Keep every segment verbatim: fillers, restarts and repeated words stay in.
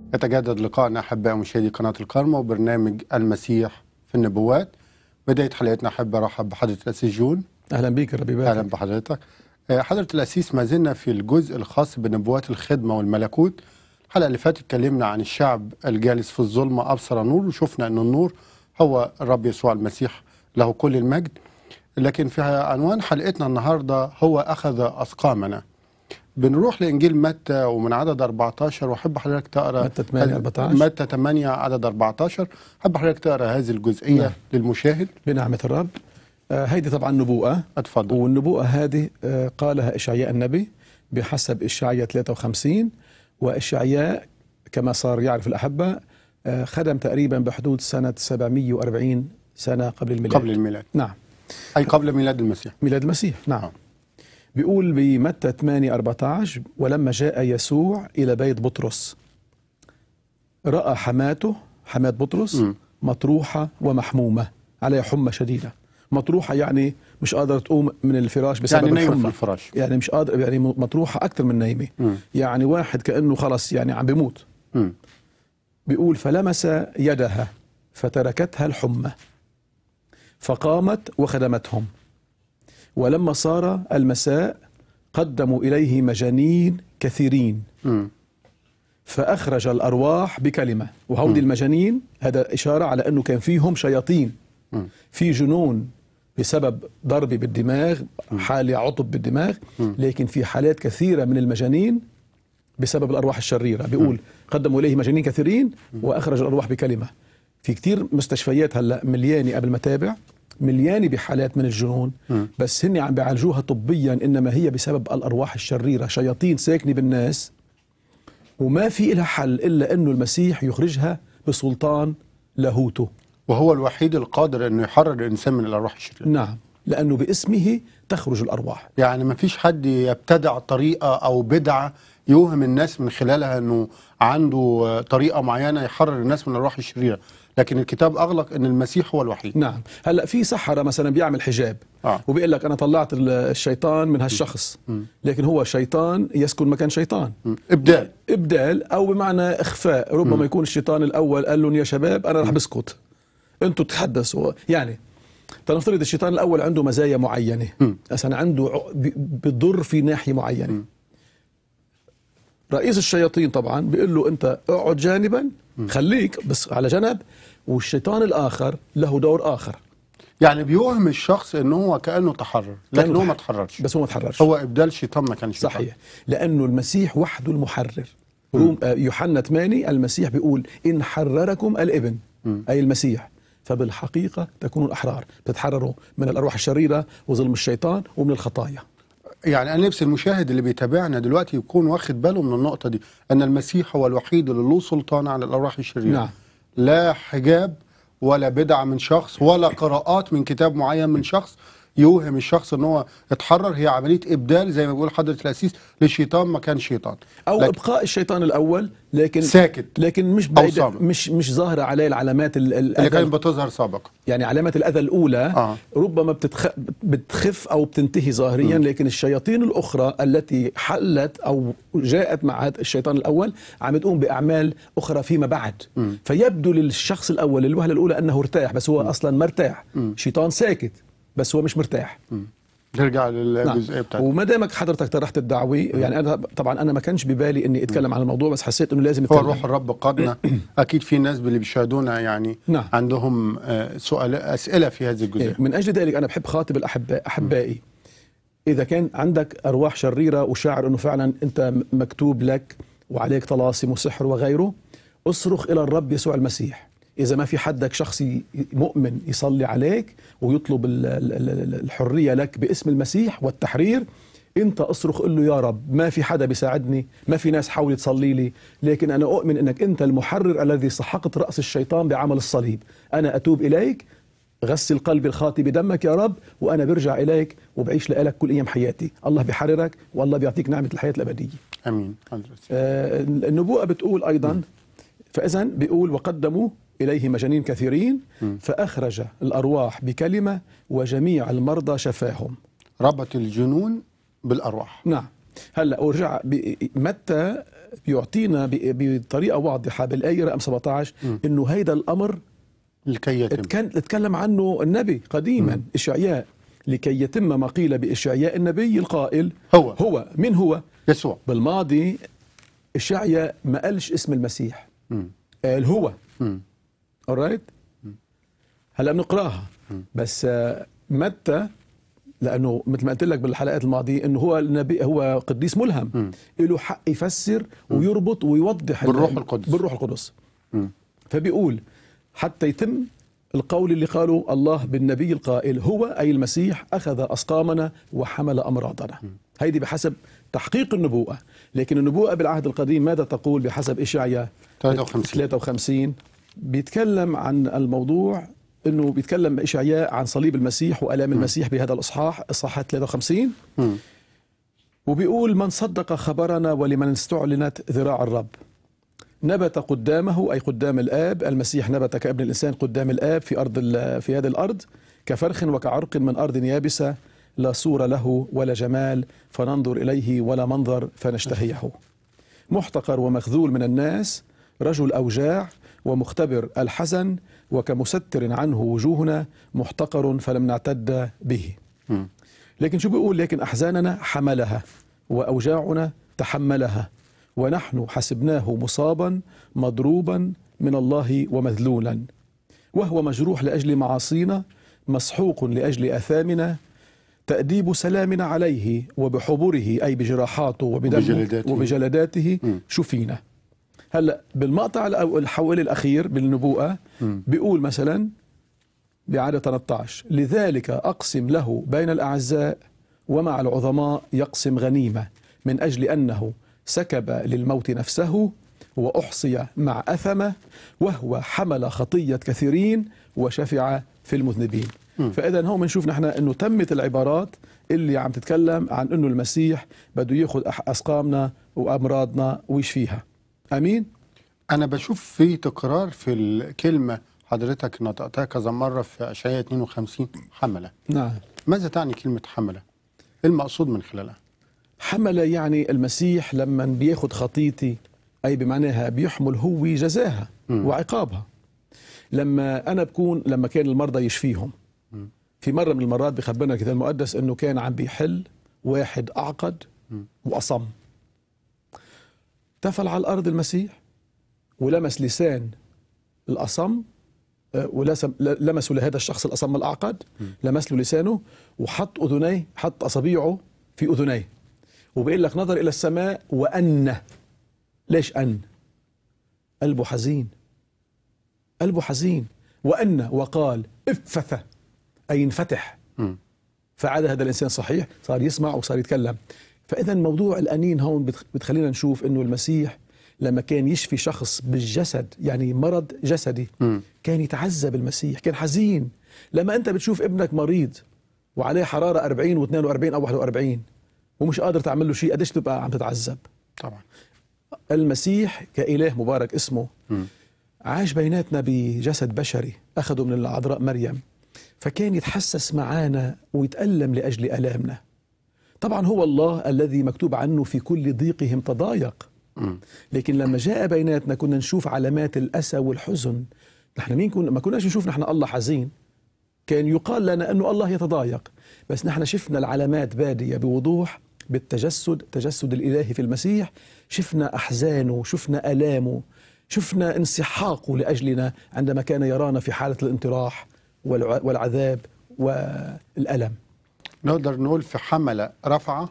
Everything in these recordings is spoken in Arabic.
يتجدد لقائنا أحباء مشاهدي قناة الكرمة وبرنامج المسيح في النبوات. بداية حلقتنا أحب أرحب بحضرة الأسيس جون. أهلا بيك ربي بارك. أهلا بحضرتك. حضرة الأسيس، ما زلنا في الجزء الخاص بنبوات الخدمة والملكوت. الحلقة اللي فاتت اتكلمنا عن الشعب الجالس في الظلمة أبصر نور، وشفنا أن النور هو الرب يسوع المسيح له كل المجد. لكن في عنوان حلقتنا النهاردة هو أخذ أسقامنا. بنروح لإنجيل متى ومن عدد أربعة عشر، وأحب حضرتك تقرأ متى ثمانية أربعة عشر متى ثمانية عدد أربعة عشر. أحب حضرتك تقرأ هذه الجزئية نعم. للمشاهد بنعمة الرب. آه هيدي طبعا نبوءة. اتفضل. والنبوءة هذه آه قالها إشعياء النبي بحسب إشعياء ثلاثة وخمسين، وإشعياء كما صار يعرف الأحبة آه خدم تقريبا بحدود سنة سبعمائة وأربعين سنة قبل الميلاد. قبل الميلاد نعم، أي قبل ميلاد المسيح. ميلاد المسيح نعم. آه. بيقول بمتى ثمانية أربعة عشر: ولما جاء يسوع إلى بيت بطرس رأى حماته، حماة بطرس م. مطروحة ومحمومة عليها حمى شديدة. مطروحة يعني مش قادرة تقوم من الفراش بسبب يعني الحمى. في الفراش. يعني مش قادر، يعني مطروحة أكثر من نايمة. م. يعني واحد كأنه خلص يعني عم بيموت. م. بيقول فلمس يدها فتركتها الحمى فقامت وخدمتهم. ولما صار المساء قدموا إليه مجانين كثيرين م. فأخرج الأرواح بكلمة. وهودي المجانين هذا إشارة على أنه كان فيهم شياطين م. في جنون بسبب ضرب بالدماغ، حالة عطب بالدماغ، م. لكن في حالات كثيرة من المجانين بسبب الأرواح الشريرة. بيقول م. قدموا إليه مجانين كثيرين وأخرج الأرواح بكلمة. في كتير مستشفيات هلأ مليانة قبل ما تابع، مليانة بحالات من الجنون، م. بس هن عم بيعالجوها طبيا، إنما هي بسبب الأرواح الشريرة، شياطين ساكنة بالناس وما في إلها حل إلا أنه المسيح يخرجها بسلطان لاهوته، وهو الوحيد القادر أنه يحرر الإنسان من الأرواح الشريرة. نعم، لأنه باسمه تخرج الأرواح. يعني ما فيش حد يبتدع طريقة أو بدعة يوهم الناس من خلالها أنه عنده طريقة معينة يحرر الناس من الأرواح الشريرة، لكن الكتاب أغلق أن المسيح هو الوحيد. نعم. هلأ في سحرة مثلا بيعمل حجاب آه. وبيقول لك أنا طلعت الشيطان من هالشخص، م. لكن هو شيطان يسكن مكان شيطان. م. إبدال إبدال أو بمعنى إخفاء. ربما م. يكون الشيطان الأول قال لهم يا شباب أنا رح بسكت، أنتوا تتحدثوا. يعني تنفترض الشيطان الأول عنده مزايا معينة، مثلا عنده بضر في ناحية معينة. م. رئيس الشياطين طبعا بيقول له أنت اقعد جانبا، خليك بس على جنب، والشيطان الآخر له دور آخر. يعني بيوهم الشخص انه هو كأنه تحرر، لكن هو ما تحررش. بس هو ما تحررش، هو إبدال شيطان ما كانش شيطان. صحيح، لأنه المسيح وحده المحرر. روم يوحنا ثمانية المسيح بيقول إن حرركم الابن م. أي المسيح فبالحقيقة تكونوا أحرار، تتحرروا من الأرواح الشريرة وظلم الشيطان ومن الخطايا. يعني أنا نفسي المشاهد اللي بيتابعنا دلوقتي يكون واخد باله من النقطة دي، أن المسيح هو الوحيد اللي له سلطان على الأرواح الشريرة. نعم. لا حجاب ولا بدعة من شخص ولا قراءات من كتاب معين من شخص يوهم الشخص ان هو اتحرر. هي عمليه ابدال زي ما بيقول حضره الاسيس للشيطان ما كان شيطان، او ابقاء الشيطان الاول لكن ساكت، لكن مش مش مش ظاهره عليه العلامات اللي كانت بتظهر سابقا. يعني علامات الاذى الاولى آه. ربما بتتخ... بتخف او بتنتهي ظاهريا، م. لكن الشياطين الاخرى التي حلت او جاءت مع الشيطان الاول عم تقوم باعمال اخرى فيما بعد، م. فيبدو للشخص الاول للوهله الاولى انه ارتاح، بس هو م. اصلا ما ارتاح. شيطان ساكت بس هو مش مرتاح. نرجع للجزئيه نعم. بتاعتك. وما دامك حضرتك طرحت الدعوه، يعني انا طبعا انا ما كانش ببالي اني اتكلم عن الموضوع، بس حسيت انه لازم اتكلم. هو روح الرب قادنا. اكيد في ناس اللي بيشاهدونا يعني نعم. عندهم سؤال اسئله في هذه الجزئيه. من اجل ذلك انا بحب خاطب الاحباء احبائي، اذا كان عندك ارواح شريره وشاعر انه فعلا انت مكتوب لك وعليك طلاسم وسحر وغيره، اصرخ الى الرب يسوع المسيح. إذا ما في حدك شخصي مؤمن يصلي عليك ويطلب الحرية لك باسم المسيح والتحرير، أنت أصرخ قل له يا رب ما في حدا بيساعدني، ما في ناس حاول تصلي لي، لكن أنا أؤمن أنك أنت المحرر الذي سحقت رأس الشيطان بعمل الصليب. أنا أتوب إليك، غسل قلبي الخاطي بدمك يا رب، وأنا برجع إليك وبعيش لك كل أيام حياتي. الله بيحررك والله بيعطيك نعمة الحياة الأبدية. أمين. آه النبوءة بتقول أيضا م. فإذا بيقول وقدموا إليه مجانين كثيرين فأخرج الأرواح بكلمة وجميع المرضى شفاهم. ربط الجنون بالأرواح. نعم. هلأ ورجع متى بيعطينا بطريقة واضحة بالآية رقم سبعة عشر إنه هيدا الأمر لكي يتم اتكلم عنه النبي قديما م. إشعياء، لكي يتم ما قيل بإشعياء النبي القائل هو هو من هو؟ يسوع. بالماضي إشعياء ما قالش اسم المسيح، م. قال هو. alright؟ هلا بنقراها بس متى، لانه مثل ما قلت لك بالحلقات الماضيه انه هو النبي، هو قديس ملهم له حق يفسر ويربط ويوضح بالروح القدس بالروح القدس م. فبيقول حتى يتم القول اللي قاله الله بالنبي القائل هو أي المسيح أخذ أسقامنا وحمل أمراضنا. هيدي بحسب تحقيق النبوءة. لكن النبوءة بالعهد القديم ماذا تقول بحسب إشعياء ثلاثة وخمسين؟ بيتكلم عن الموضوع انه بيتكلم إشعياء عن صليب المسيح والام المسيح بهذا الاصحاح، اصحاح ثلاثة وخمسين، م. وبيقول من صدق خبرنا ولمن استعلنت ذراع الرب نبت قدامه، اي قدام الاب، المسيح نبت كابن الانسان قدام الاب في ارض في هذه الارض كفرخ وكعرق من ارض يابسه لا صوره له ولا جمال فننظر اليه ولا منظر فنشتهيه، محتقر ومخذول من الناس، رجل اوجاع ومختبر الحزن وكمستر عنه وجوهنا، محتقر فلم نعتد به. م. لكن شو بيقول؟ لكن أحزاننا حملها وأوجاعنا تحملها ونحن حسبناه مصابا مضروبا من الله ومذلولا، وهو مجروح لأجل معاصينا مسحوق لأجل أثامنا، تأديب سلامنا عليه وبحبره أي بجراحاته وبدمه وبجلداته شفينا. هلا بالمقطع الحول الأخير بالنبوءة بيقول مثلا بعدد ثلاثة عشر لذلك أقسم له بين الأعزاء ومع العظماء يقسم غنيمة من أجل أنه سكب للموت نفسه وأحصي مع أثمه وهو حمل خطية كثيرين وشفع في المذنبين. فإذا هون بنشوف نحن أنه تمت العبارات اللي عم تتكلم عن أنه المسيح بده يأخذ أسقامنا وأمراضنا ويشفيها. أمين؟ أنا بشوف في تكرار في الكلمة حضرتك نطقتها كذا مرة في أشعياء اثنين وخمسين، حملة. نعم. ماذا تعني كلمة حملة؟ إيه المقصود من خلالها؟ حملة يعني المسيح لما بياخد خطيتي، أي بمعناها بيحمل هو جزاها م. وعقابها. لما أنا بكون لما كان المرضى يشفيهم م. في مرة من المرات بخبرنا الكتاب المقدس أنه كان عم بيحل واحد أعقد م. وأصم، تفل على الأرض المسيح ولمس لسان الأصم، ولمسوا لهذا الشخص الأصم الأعقد، لمس له لسانه وحط أذنيه، حط أصابيعه في أذنيه، وبيقول لك نظر إلى السماء وأن. ليش أن؟ قلبه حزين، قلبه حزين، وأن وقال افث أي انفتح، فعاد هذا الإنسان صحيح، صار يسمع وصار يتكلم. فإذا موضوع الأنين هون بتخلينا نشوف أنه المسيح لما كان يشفي شخص بالجسد، يعني مرض جسدي، م. كان يتعذب المسيح، كان حزين. لما أنت بتشوف ابنك مريض وعليه حرارة أربعين واثنين وأربعين أو واحد وأربعين ومش قادر تعمل له شيء، قديش تبقى عم تتعذب؟ طبعا. المسيح كإله مبارك اسمه م. عاش بيناتنا بجسد بشري أخذه من العذراء مريم، فكان يتحسس معانا ويتألم لأجل ألامنا. طبعا هو الله الذي مكتوب عنه في كل ضيقهم تضايق، لكن لما جاء بيناتنا كنا نشوف علامات الأسى والحزن. نحن مين كنا؟ ما كناش نشوف نحن الله حزين، كان يقال لنا أنه الله يتضايق، بس نحن شفنا العلامات بادية بوضوح بالتجسد، تجسد الإلهي في المسيح، شفنا أحزانه، شفنا ألامه، شفنا انسحاقه لأجلنا عندما كان يرانا في حالة الانطراح والعذاب والألم. نقدر نقول في حمل رفع،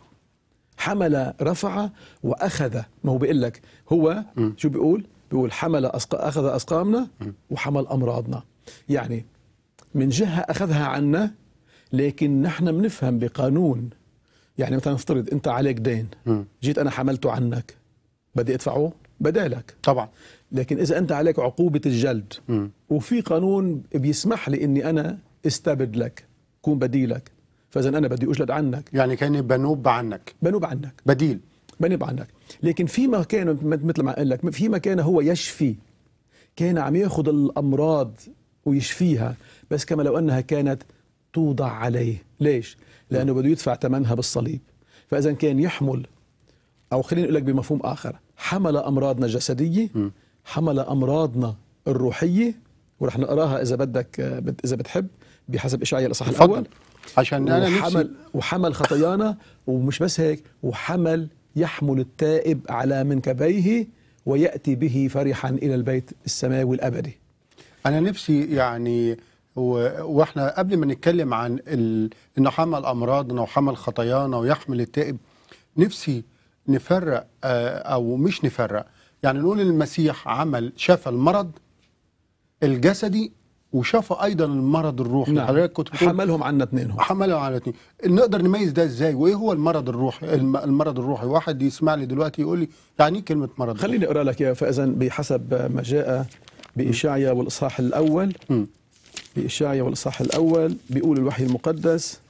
حمل رفع وأخذ. ما هو بيقول لك هو م. شو بيقول؟ بيقول حمل أسق... أخذ أسقامنا م. وحمل أمراضنا. يعني من جهة أخذها عنا، لكن نحن بنفهم بقانون. يعني مثلا نفترض أنت عليك دين م. جيت أنا حملته عنك، بدي أدفعه بدالك طبعا. لكن إذا أنت عليك عقوبة الجلد م. وفي قانون بيسمح لي إني أنا استبد لك، كون بديلك، فإذا أنا بدي أجلد عنك، يعني كأني بنوب عنك، بنوب عنك بديل، بنوب عنك. لكن فيما كان مثل ما قال لك، فيما كان هو يشفي، كان عم ياخذ الأمراض ويشفيها، بس كما لو أنها كانت توضع عليه. ليش؟ لأنه بده يدفع ثمنها بالصليب. فإذا كان يحمل، أو خليني أقول لك بمفهوم آخر، حمل أمراضنا الجسدية، م. حمل أمراضنا الروحية، ورح نقراها إذا بدك إذا بتحب بحسب إشعياء الإصحاح الأول. عشان أنا وحمل, نفسي وحمل خطايانا، ومش بس هيك، وحمل يحمل التائب على منكبيه ويأتي به فرحا إلى البيت السماوي الأبدي. أنا نفسي يعني و- واحنا قبل ما نتكلم عن ال... انه حمل امراضنا وحمل خطايانا ويحمل التائب، نفسي نفرق آه، او مش نفرق، يعني نقول المسيح عمل شفى المرض الجسدي وشفى ايضا المرض الروحي. نعم. حضرتك كنت بتقول حملهم عنا اثنينهم. حملهم على الاثنين. نقدر نميز ده ازاي؟ وايه هو المرض الروحي؟ الم- المرض الروحي، واحد يسمع لي دلوقتي يقول لي يعني ايه كلمه مرض روحي؟ خليني أقرأ لك يا فإذن بحسب ما جاء بإشعياء والإصحاح الأول. م. بإشعياء والإصحاح الأول بيقول الوحي المقدس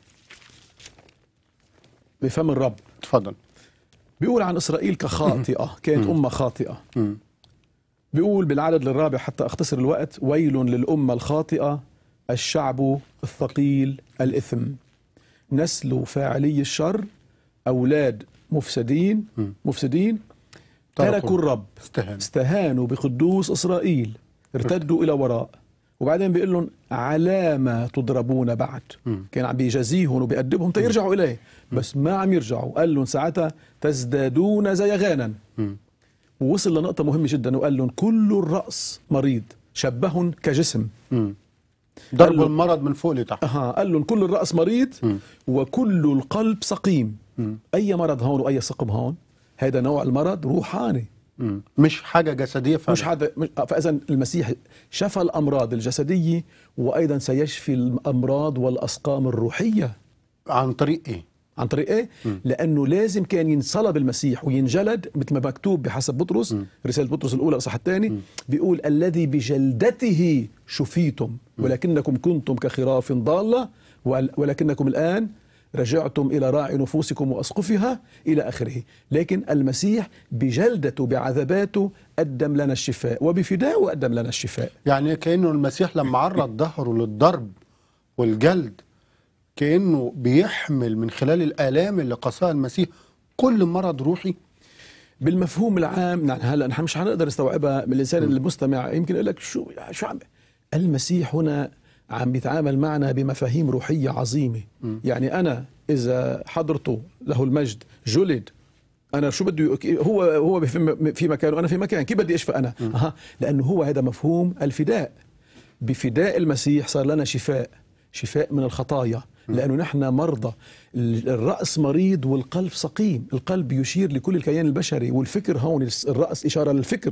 بفم الرب، اتفضل. بيقول عن إسرائيل كخاطئة، كانت أمة خاطئة. م. بيقول بالعدد الرابع حتى أختصر الوقت: ويل للأمة الخاطئة، الشعب الثقيل الإثم، نسل فاعلي الشر، أولاد مفسدين مفسدين تركوا الرب، استهان. استهانوا بقدوس إسرائيل، ارتدوا إلى وراء. وبعدين بيقول لهم على ما تضربون بعد. مم. كان عم بيجازيهم وبيأدبهم تيرجعوا إليه، بس ما عم يرجعوا. قال لهم ساعتها تزدادون زيغانا. مم. ووصل لنقطة مهمة جدا وقال لهم كل الرأس مريض، شبههم كجسم. مم. ضرب قال له- المرض من فوق لتحت. أها، قال لهم كل الرأس مريض مم. وكل القلب سقيم. مم. أي مرض هون وأي سقم هون؟ هذا نوع المرض روحاني، مم. مش حاجة جسدية فعلا. مش هذا. فإذا المسيح شفى الأمراض الجسدية وأيضا سيشفي الأمراض والأسقام الروحية. عن طريق ايه؟ عن طريق ايه؟ مم. لانه لازم كان ينصلب المسيح وينجلد مثل ما مكتوب بحسب بطرس، مم. رساله بطرس الاولى الاصحاح الثاني، بيقول الذي بجلدته شفيتم ولكنكم كنتم كخراف ضاله ول- ولكنكم الان رجعتم الى راعي نفوسكم واسقفها الى اخره. لكن المسيح بجلدته بعذاباته قدم لنا الشفاء، وبفدائه قدم لنا الشفاء. يعني كأنه المسيح لما عرض ظهره للضرب والجلد كأنه بيحمل من خلال الآلام اللي قاساها المسيح كل مرض روحي. بالمفهوم العام. نعم، هلا نحن مش حنقدر نستوعبها من الانسان المستمع، يمكن يقول لك شو شو عم المسيح هنا عم بيتعامل معنا بمفاهيم روحيه عظيمه. م. يعني انا اذا حضرته له المجد جلد، انا شو بده يق- هو هو في في مكان وانا في مكان، كيف بدي اشفى انا؟ اها، لانه هو هذا مفهوم الفداء. بفداء المسيح صار لنا شفاء، شفاء من الخطايا، لأنه نحن مرضى. الرأس مريض والقلب سقيم. القلب يشير لكل الكيان البشري، والفكر هون الرأس إشارة للفكر.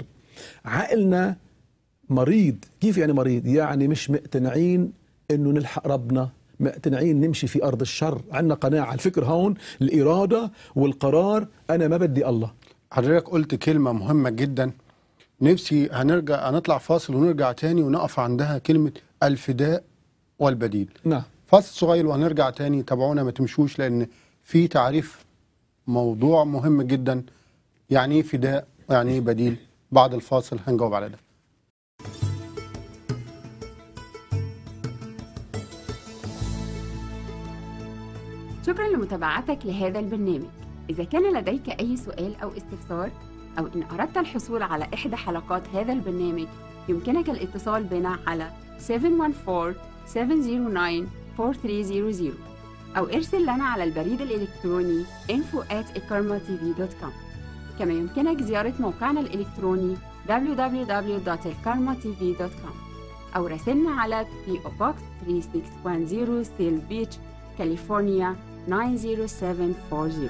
عقلنا مريض. كيف يعني مريض؟ يعني مش مقتنعين إنه نلحق ربنا، مقتنعين نمشي في أرض الشر. عندنا قناعة. الفكر هون الإرادة والقرار، أنا ما بدي الله. حضرتك قلت كلمة مهمة جدا، نفسي هنرجع هنطلع فاصل ونرجع تاني ونقف عندها، كلمة الفداء والبديل. نعم. فاصل صغير وهنرجع تاني، تابعونا ما تمشوش، لأن في تعريف موضوع مهم جدا، يعني ايه فداء ويعني ايه بديل. بعد الفاصل هنجاوب على ده. شكرا لمتابعتك لهذا البرنامج. إذا كان لديك أي سؤال أو استفسار، أو إن أردت الحصول على إحدى حلقات هذا البرنامج، يمكنك الاتصال بنا على سبعة واحد أربعة سبعة صفر تسعة أربعة ثلاثة صفر صفر أو ارسل لنا على البريد الإلكتروني info at ikarma t v dot com. كما يمكنك زيارة موقعنا الإلكتروني دبليو دبليو دبليو دوت الكارما تي في دوت كوم أو راسلنا على بي أو Box ثلاثة ستة واحد صفر سيل بيتش كاليفورنيا تسعة صفر سبعة أربعة صفر.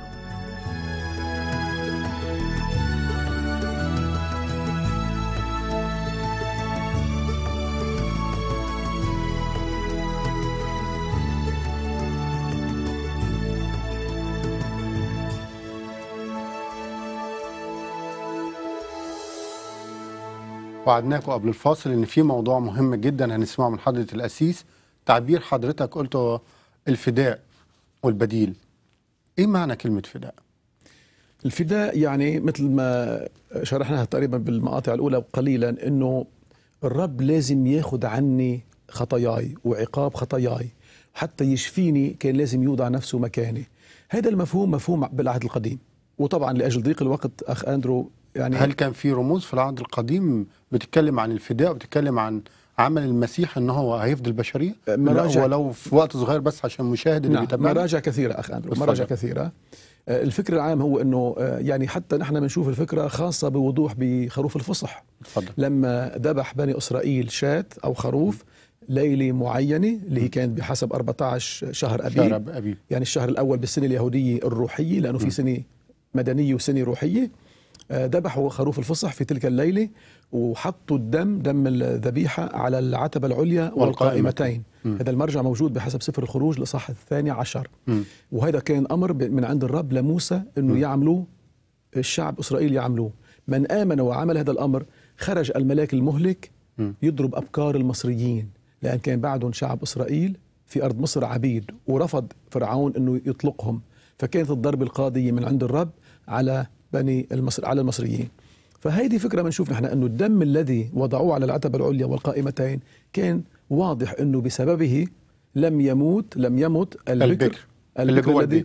وعدناكم قبل الفاصل ان في موضوع مهم جدا هنسمعه من حضرة القسيس. تعبير حضرتك قلته الفداء والبديل، ايه معنى كلمة فداء؟ الفداء يعني مثل ما شرحناها تقريبا بالمقاطع الأولى قليلا، أنه الرب لازم ياخد عني خطاياي وعقاب خطاياي حتى يشفيني، كان لازم يوضع نفسه مكاني. هذا المفهوم مفهوم بالعهد القديم. وطبعا لاجل ضيق الوقت اخ اندرو يعني هل كان في رموز في العهد القديم بتتكلم عن الفداء وبتتكلم عن عمل المسيح ان هو هيفضل البشريه؟ مراجع ولو في وقت صغير بس عشان المشاهد اللي نعم بيتابعنا. مراجع كثيره اخ اندرو، مراجع كثيره. الفكر العام هو انه يعني حتى نحن بنشوف الفكره خاصه بوضوح بخروف الفصح. اتفضل. لما ذبح بني اسرائيل شاة او خروف ليله معينه اللي هي كانت بحسب أربعة عشر شهر ابيب, شهر أبيب. يعني الشهر الاول بالسنه اليهوديه الروحيه، لانه في سنه مدنيه وسنه روحيه. ذبحوا خروف الفصح في تلك الليله وحطوا الدم دم الذبيحه على العتبه العليا والقائمتين. هذا المرجع موجود بحسب سفر الخروج لصح الثاني عشر. م. وهذا كان امر من عند الرب لموسى انه يعملوه الشعب اسرائيل يعملوه. من امن وعمل هذا الامر خرج الملاك المهلك يضرب ابكار المصريين، لان كان بعدهم شعب اسرائيل في ارض مصر عبيد، ورفض فرعون انه يطلقهم، فكانت الضربه القاضيه من عند الرب على بني المصر على المصريين. فهيدي فكره بنشوف نحن انه الدم الذي وضعوه على العتبه العليا والقائمتين كان واضح انه بسببه لم يموت لم يمت البكر البكر, البكر الذي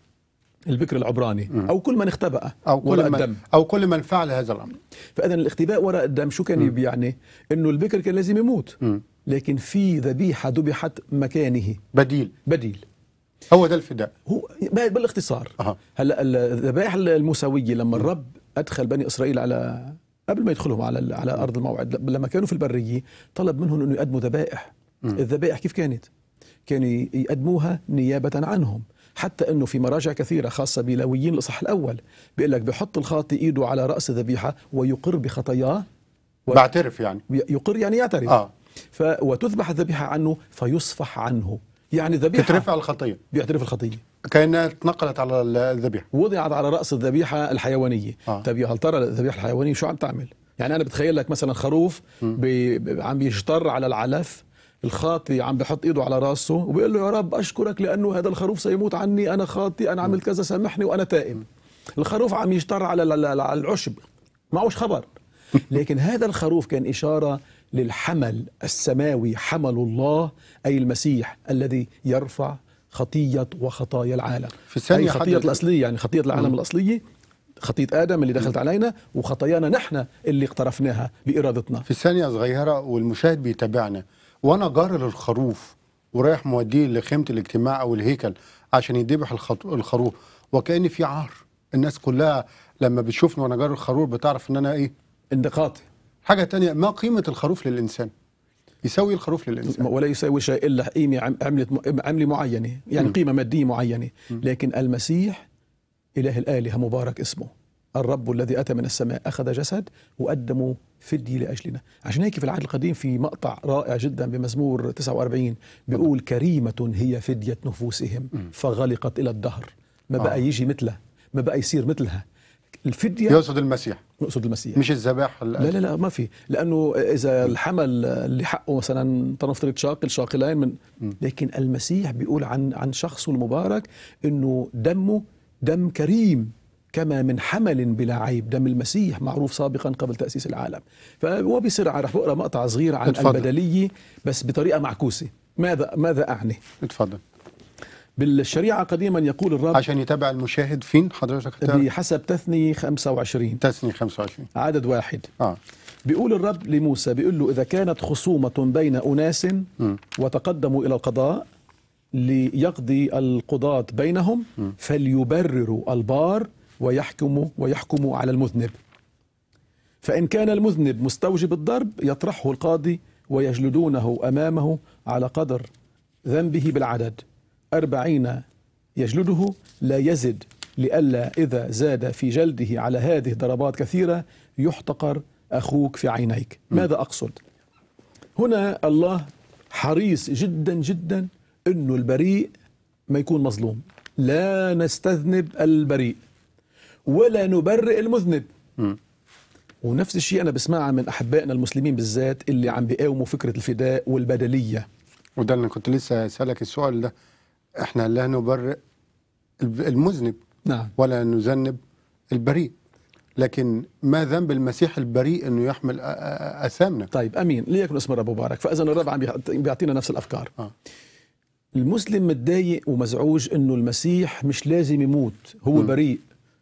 البكر العبراني م. او كل من اختبأ أو كل وراء من الدم او كل من فعل هذا الامر. فاذا الاختباء وراء الدم شو كان م. يعني؟ انه البكر كان لازم يموت م. لكن في ذبيحه ذبحت مكانه بديل بديل هو ده الفداء هو بالاختصار. أه. هلا الذبائح الموسويه لما الرب ادخل بني اسرائيل على قبل ما يدخلهم على على ارض الموعد، لما كانوا في البريه طلب منهم انه يقدموا ذبائح. الذبائح كيف كانت؟ كانوا يقدموها نيابه عنهم، حتى انه في مراجع كثيره خاصه بلاويين الاصحاح الاول بيقول لك بحط الخاطئ ايده على راس الذبيحه ويقر بخطاياه و... بعترف يعني يقر يعني يعترف اه ف... وتذبح الذبيحه عنه فيصفح عنه، يعني ذبيحه تترفع الخطيه، بيعترف الخطيه كانها اتنقلت على الذبيحه، وضعت على راس الذبيحه الحيوانيه. آه. طيب يا هل ترى الذبيحه الحيوانيه شو عم تعمل؟ يعني انا بتخيل لك مثلا خروف بي... عم بيشطر على العلف، الخاطي عم بحط ايده على راسه وبيقول له يا رب اشكرك لانه هذا الخروف سيموت عني، انا خاطي، انا عملت كذا سامحني وانا تائب. الخروف عم يشطر على العشب معوش خبر. لكن هذا الخروف كان اشاره للحمل السماوي، حمل الله اي المسيح الذي يرفع خطيه وخطايا العالم. في الثانية أي خطيه الاصليه، يعني خطيه العالم م. الاصليه، خطيه ادم اللي دخلت علينا، وخطايانا نحن اللي اقترفناها بارادتنا. في ثانيه صغيره والمشاهد بيتابعنا وانا جار للخروف ورايح موديه لخيمه الاجتماع او الهيكل عشان يذبح الخروف، وكأن في عار، الناس كلها لما بتشوفني وانا جار الخروف بتعرف ان انا ايه؟ ان قاطع. حاجه تانية، ما قيمه الخروف للانسان؟ يسوي الخروف للانسان ولا يساوي شيء الا قيمه عمله عمله معينه، يعني م. قيمه ماديه معينه. م. لكن المسيح اله الالهه مبارك اسمه، الرب الذي أتى من السماء أخذ جسد وقدموا فدية لأجلنا. عشان هيك في العهد القديم في مقطع رائع جدا بمزمور تسعة وأربعين بيقول كريمة هي فدية نفوسهم فغلقت إلى الدهر. ما بقى يجي مثلها، ما بقى يصير مثلها. الفدية يقصد المسيح، يقصد المسيح مش الذبائح. لا لا لا ما في، لأنه إذا الحمل اللي حقه مثلا تنفترض شاقل شاقلين من، لكن المسيح بيقول عن عن شخصه المبارك إنه دمه دم كريم كما من حمل بلا عيب. دم المسيح معروف سابقا قبل تأسيس العالم. وبسرعة رح بقرأ مقطع صغير عن اتفضل. البدلية بس بطريقة معكوسة. ماذا ماذا أعني؟ اتفضل. بالشريعة قديما يقول الرب، عشان يتابع المشاهد فين حضرتك؟ بحسب تثني خمسة وعشرين تثني خمسة وعشرين عدد واحد. آه. بيقول الرب لموسى، بيقول له إذا كانت خصومة بين أناس م. وتقدموا إلى القضاء ليقضي القضاة بينهم م. فليبرروا البار ويحكموا ويحكموا على المذنب. فإن كان المذنب مستوجب الضرب يطرحه القاضي ويجلدونه أمامه على قدر ذنبه بالعدد أربعين يجلده لا يزد، لئلا إذا زاد في جلده على هذه ضربات كثيرة يحتقر أخوك في عينيك. ماذا أقصد؟ هنا الله حريص جدا جدا أنه البريء ما يكون مظلوم. لا نستذنب البريء ولا نبرئ المذنب. م. ونفس الشيء أنا بسمعها من أحبائنا المسلمين بالذات اللي عم بيقاوموا فكرة الفداء والبدلية. وده اللي كنت لسه أسألك السؤال ده، إحنا لا نبرئ المذنب نعم ولا نذنب البريء، لكن ما ذنب المسيح البريء أنه يحمل أثامنا؟ طيب أمين، ليكن اسم الرب مبارك. فإذا الرب عم بيعطينا نفس الأفكار. آه. المسلم متضايق ومزعوج أنه المسيح مش لازم يموت، هو م. بريء،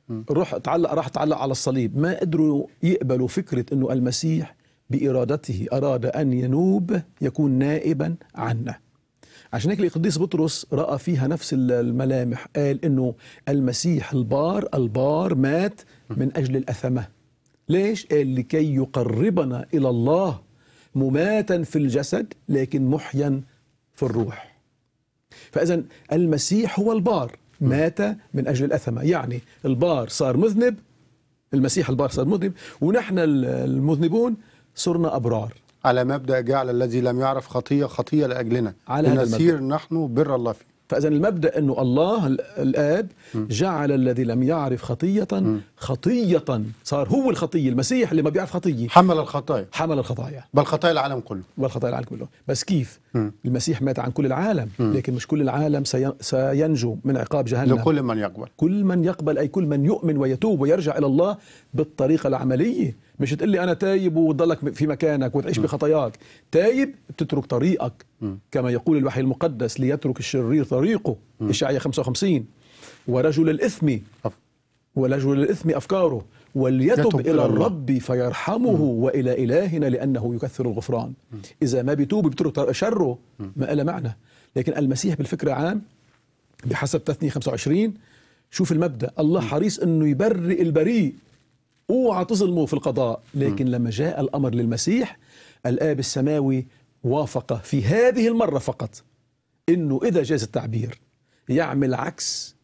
روح تعلق راح تعلق على الصليب، ما قدروا يقبلوا فكرة أنه المسيح بإرادته أراد أن ينوب يكون نائبا عنا. عشان هيك القديس بطرس رأى فيها نفس الملامح، قال أنه المسيح البار البار مات من أجل الأثمة. ليش؟ قال لكي يقربنا إلى الله مماتا في الجسد لكن محيا في الروح. فإذا المسيح هو البار مات من أجل الأثمة، يعني البار صار مذنب، المسيح البار صار مذنب، ونحن المذنبون صرنا أبرار. على مبدأ جعل الذي لم يعرف خطية خطية لأجلنا لنسير نحن بر الله فيه. فإذا المبدأ أنه الله الآب جعل الذي لم يعرف خطية خطية، صار هو الخطية، المسيح اللي ما بيعرف خطية حمل الخطايا حمل الخطايا بل خطايا العالم كله بل خطايا العالم كله. بس كيف؟ م. المسيح مات عن كل العالم، لكن مش كل العالم سينجو من عقاب جهنم. لكل من يقبل، كل من يقبل، أي كل من يؤمن ويتوب ويرجع إلى الله بالطريقة العملية. مش تقول لي أنا تايب وتضلك في مكانك وتعيش م. بخطاياك. تايب بتترك طريقك، م. كما يقول الوحي المقدس ليترك الشرير طريقه، إشعياء خمسة وخمسين، ورجل الإثم ورجل الإثم أفكاره وليتب إلى, إلى الرب فيرحمه م. وإلى إلهنا لأنه يكثر الغفران. م. إذا ما بيتوب بيترك شره ما إلى معنى. لكن المسيح بالفكرة عام بحسب تثنية خمسة وعشرين، شوف المبدأ، الله حريص أنه يبرئ البريء، اوعى تظلموا في القضاء. لكن م. لما جاء الأمر للمسيح الآب السماوي وافق في هذه المرة فقط إنه إذا جاز التعبير يعمل عكس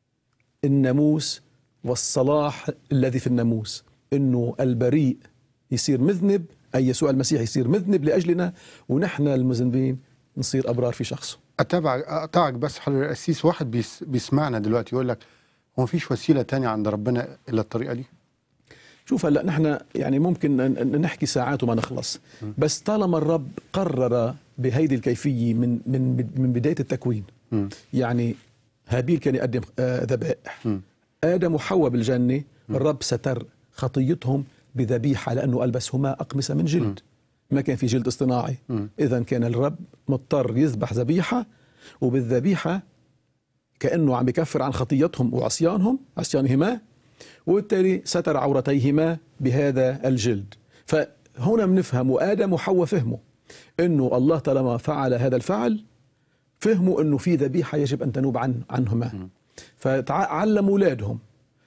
الناموس والصلاح الذي في الناموس، إنه البريء يصير مذنب، أي يسوع المسيح يصير مذنب لأجلنا، ونحن المذنبين نصير أبرار في شخصه. أتابعك أقطعك بس حضرتك القسيس، واحد بيس بيسمعنا دلوقتي يقول لك هو مفيش وسيلة تانية عند ربنا إلا الطريقة دي؟ شوف هلا نحن يعني ممكن نحكي ساعات وما نخلص، بس طالما الرب قرر بهيدي الكيفية من من من بداية التكوين، م. يعني هابيل كان يقدم ذبائح، آدم وحواء بالجنة م. الرب ستر خطيتهم بذبيحة لأنه ألبسهما أقمصة من جلد، م. ما كان في جلد اصطناعي. إذن كان الرب مضطر يذبح ذبيحة، وبالذبيحة كأنه عم يكفر عن خطيتهم وعصيانهم عصيانهما، وبالتالي ستر عورتيهما بهذا الجلد. فهنا بنفهم، وآدم وحواء فهموا أنه الله طالما فعل هذا الفعل فهموا أنه في ذبيحة يجب أن تنوب عن عنهما، فتعلموا أولادهم.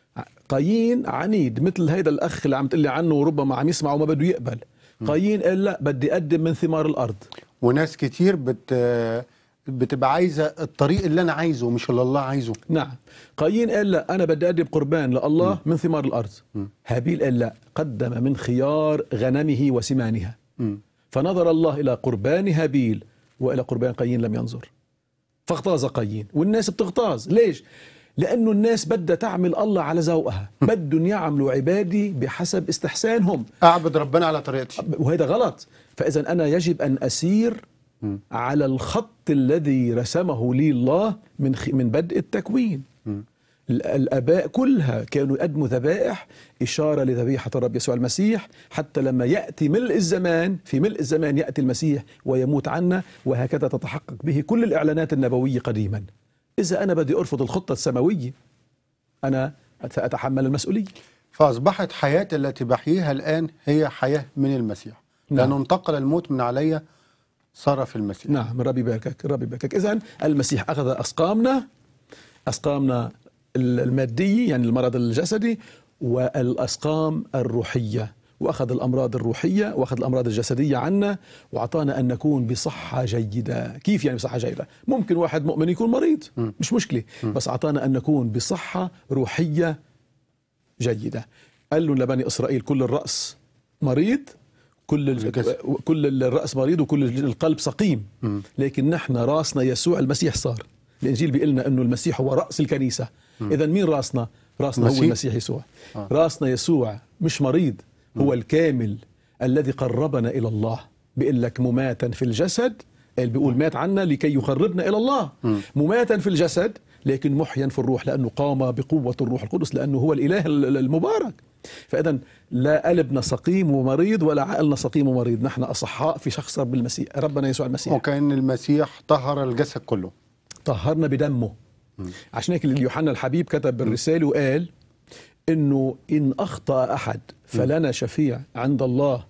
قايين عنيد مثل هذا الأخ اللي عم تقلي عنه وربما عم يسمع وما بده يقبل. قايين قال لا، بدي أقدم من ثمار الأرض. وناس كتير بت بتبقى عايزة الطريق اللي أنا عايزه مش اللي الله عايزه. نعم، قايين قال لا، أنا بدي أقدم قربان لله م. من ثمار الأرض. م. هابيل قال لا، قدم من خيار غنمه وسمانها. م. فنظر الله إلى قربان هابيل وإلى قربان قايين لم ينظر، فاغتاظ قايين. والناس بتغتاظ ليش؟ لأنه الناس بدها تعمل الله على ذوقها، بدهم يعملوا عبادي بحسب استحسانهم، أعبد ربنا على طريقتي، وهذا غلط. فإذا أنا يجب أن أسير م. على الخط الذي رسمه لي الله من من بدء التكوين. م. الآباء كلها كانوا يقدموا ذبائح إشارة لذبيحة الرب يسوع المسيح، حتى لما يأتي ملء الزمان، في ملء الزمان يأتي المسيح ويموت عنا، وهكذا تتحقق به كل الإعلانات النبوية قديما. إذا أنا بدي أرفض الخطة السماوية أنا سأتحمل المسؤولية. فأصبحت حياة التي بحييها الآن هي حياة من المسيح. نعم. لأنه انتقل الموت من علي صار في المسيح. نعم، ربي يباركك ربي يباركك. إذن المسيح أخذ أسقامنا أسقامنا المادية يعني المرض الجسدي، والأسقام الروحية، وأخذ الأمراض الروحية وأخذ الأمراض الجسدية عنا، وأعطانا أن نكون بصحة جيدة. كيف يعني بصحة جيدة؟ ممكن واحد مؤمن يكون مريض، م. مش مشكلة، م. بس أعطانا أن نكون بصحة روحية جيدة. قال له لبني إسرائيل كل الرأس مريض، كل كل الرأس مريض وكل القلب سقيم، م. لكن نحن راسنا يسوع المسيح. صار الإنجيل بيقول لنا أنه المسيح هو رأس الكنيسة. إذا مين راسنا؟ راسنا المسيح. هو المسيح يسوع. آه. راسنا يسوع، مش مريض، هو الكامل الذي قربنا إلى الله. بيقول لك مماتا في الجسد، بيقول مات عنا لكي يقربنا إلى الله. م. مماتا في الجسد لكن محيا في الروح، لأنه قام بقوة الروح القدس، لأنه هو الإله المبارك. فإذا لا قلبنا سقيم ومريض ولا عقلنا سقيم ومريض، نحن أصحاء في شخص رب المسيح ربنا يسوع المسيح. وكأن المسيح طهر الجسد كله، طهرنا بدمه. م. عشان هيك يوحنا الحبيب كتب بالرسالة وقال إنه إن أخطأ أحد فلنا شفيع عند الله.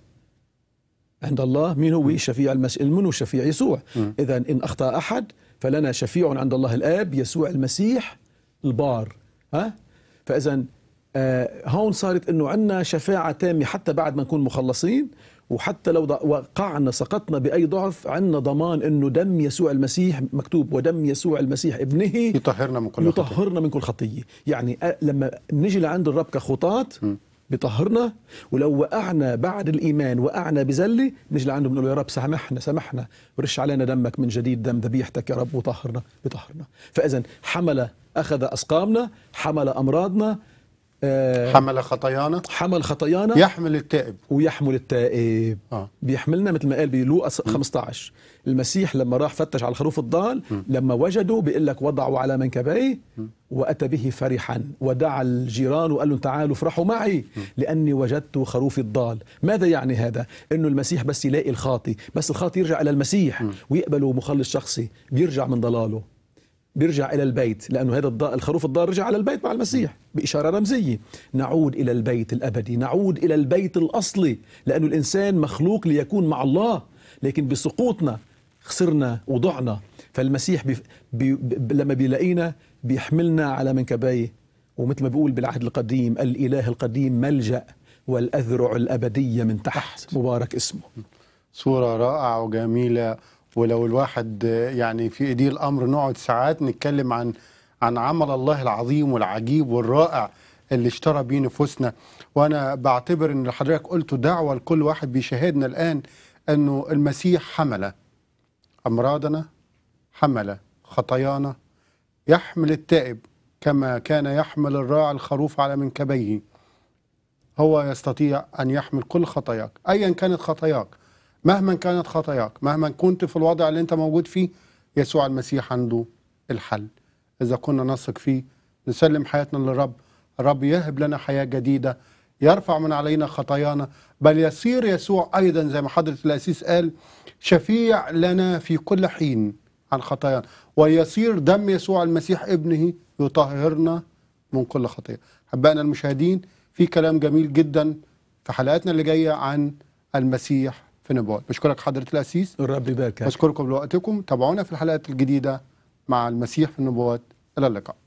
عند الله مين هو الشفيع المسيح؟ من هو الشفيع؟ يسوع. إذا إن أخطأ أحد فلنا شفيع عند الله الآب يسوع المسيح البار. ها؟ فإذا آه هون صارت إنه عندنا شفاعة تامة حتى بعد ما نكون مخلصين، وحتى لو وقعنا سقطنا بأي ضعف عندنا ضمان إنه دم يسوع المسيح مكتوب ودم يسوع المسيح ابنه يطهرنا من كل خطية. يطهرنا من كل خطية. يعني لما نجي لعند الرب كخطاة بيطهرنا، ولو وقعنا بعد الإيمان وقعنا بزلة نجي لعنده بنقول له يا رب سامحنا سامحنا ورش علينا دمك من جديد، دم ذبيحتك يا رب وطهرنا بطهرنا. فإذا حمل أخذ أسقامنا، حمل أمراضنا، آه حمل خطايانا، حمل خطايانا، يحمل التائب ويحمل التائب. آه. بيحملنا مثل ما قال بلوقا خمسة عشر. المسيح لما راح فتش على الخروف الضال م. لما وجدوا بيقول لك وضعوا على منكبيه وأتى به فرحا ودعا الجيران وقال لهم تعالوا افرحوا معي م. لأني وجدت خروفي الضال. ماذا يعني هذا؟ إنه المسيح بس يلاقي الخاطي، بس الخاطي يرجع إلى المسيح م. ويقبله مخلص شخصي، بيرجع من ضلاله، بيرجع إلى البيت، لأنه هذا الضال الخروف الضال رجع على البيت مع المسيح بإشارة رمزية. نعود إلى البيت الأبدي، نعود إلى البيت الأصلي، لأنه الإنسان مخلوق ليكون مع الله، لكن بسقوطنا خسرنا وضعنا. فالمسيح بي بي لما بيلاقينا بيحملنا على منكبيه، ومثل ما بيقول بالعهد القديم الإله القديم ملجأ والأذرع الأبدية من تحت، مبارك اسمه. صورة رائعة وجميلة، ولو الواحد يعني في ايديه الامر نقعد ساعات نتكلم عن عن عمل الله العظيم والعجيب والرائع اللي اشترى بيه نفوسنا. وانا بعتبر ان اللي حضرتك قلته دعوة لكل واحد بيشاهدنا الان، انه المسيح حمل امراضنا، حمل خطايانا، يحمل التائب كما كان يحمل الراعي الخروف على منكبيه. هو يستطيع ان يحمل كل خطاياك ايا كانت خطاياك، مهما كانت خطاياك، مهما كنت في الوضع اللي انت موجود فيه، يسوع المسيح عنده الحل. إذا كنا نثق فيه نسلم حياتنا للرب، الرب يهب لنا حياة جديدة، يرفع من علينا خطايانا، بل يصير يسوع أيضا زي ما حضرة الأسيس قال شفيع لنا في كل حين عن خطايانا، ويصير دم يسوع المسيح ابنه يطهرنا من كل خطية. أحبائنا المشاهدين، في كلام جميل جدا في حلقاتنا اللي جاية عن المسيح في نبوات. بشكرك حضرة الأسيس، الرب يباركك. بشكركم لوقتكم، تابعونا في الحلقات الجديدة مع المسيح في النبوات. إلى اللقاء.